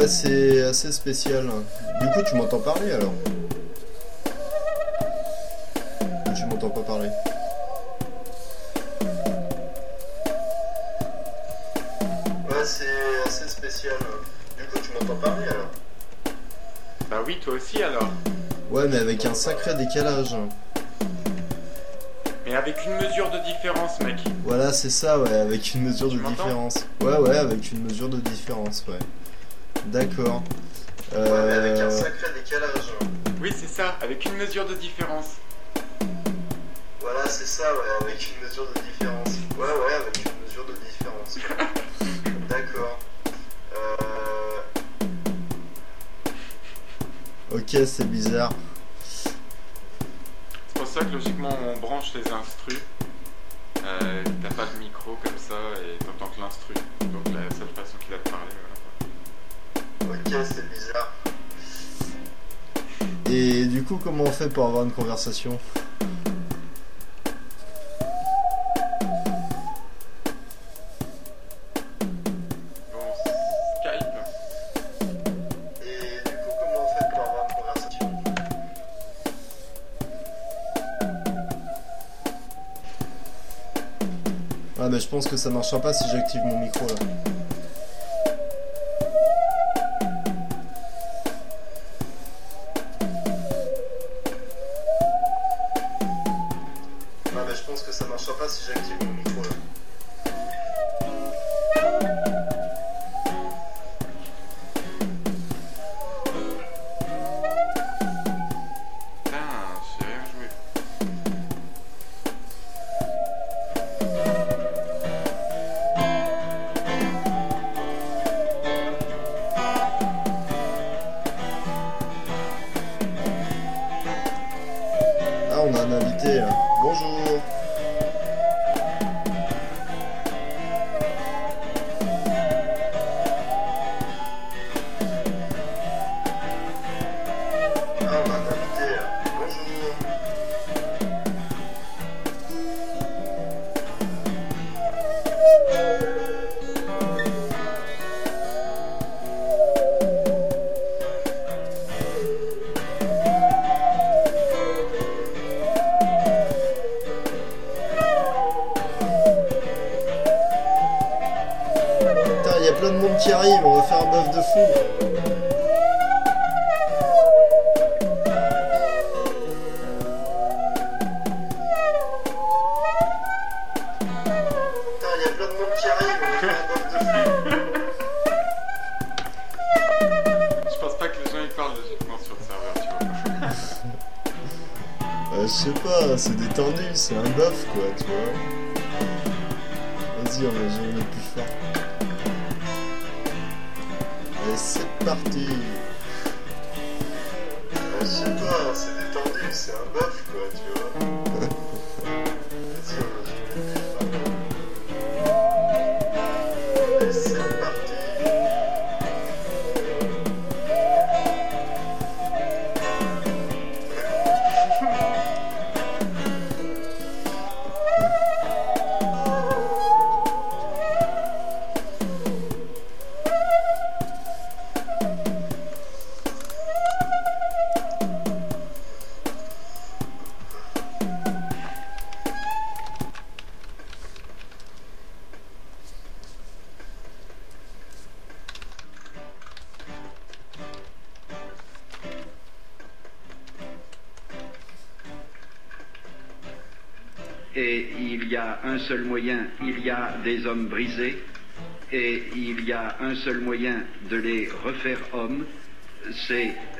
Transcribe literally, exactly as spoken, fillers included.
Ouais, c'est assez spécial. Du coup, tu m'entends parler alors? Ou tu m'entends pas parler? Ouais, c'est assez spécial. Du coup, tu m'entends parler alors? Bah oui, toi aussi alors. Ouais, mais avec un sacré décalage. Mais avec une mesure de différence, mec. Voilà, c'est ça, ouais, avec une mesure Tu de m'entends? différence. Ouais, ouais, avec une mesure de différence, ouais. D'accord. Euh... Ouais, mais avec un sacré décalage. Oui, c'est ça, avec une mesure de différence. Voilà, c'est ça, ouais, avec une mesure de différence. Ouais, ouais, avec une mesure de différence. D'accord. Euh... Ok, c'est bizarre. C'est pour ça que logiquement on branche les instrus. Euh, T'as pas de micro comme ça et t'entends que l'instru. Donc la seule façon qu'il a de parler, voilà. Ok, c'est bizarre. Et du coup, comment on fait pour avoir une conversation? Bon, Skype. Et du coup, comment on fait pour avoir une conversation? Ah, mais je pense que ça marchera pas si j'active mon micro là. Ah, mais je pense que ça marchera pas si j'active mon micro là. Putain, j'ai rien joué. Ah, on a un invité là. Bonjour. Ah, on a un invité là. Bonjour. Putain, il y a plein de monde qui arrive, on va faire un bœuf de fou. Putain, il y a plein de monde qui arrive, on va faire un bœuf de fou. Je pense pas que les gens ils parlent logiquement sur le serveur, tu vois. Euh, je sais pas, c'est détendu, c'est un bœuf quoi, tu vois. Vas-y, on va jouer le plus fort. Et c'est parti. Euh, je sais pas, c'est détendu, c'est un bœuf quoi, tu vois. Vas-y, on va jouer le plus fort. Et c'est parti. Et il y a un seul moyen, il y a des hommes brisés, et il y a un seul moyen de les refaire hommes, c'est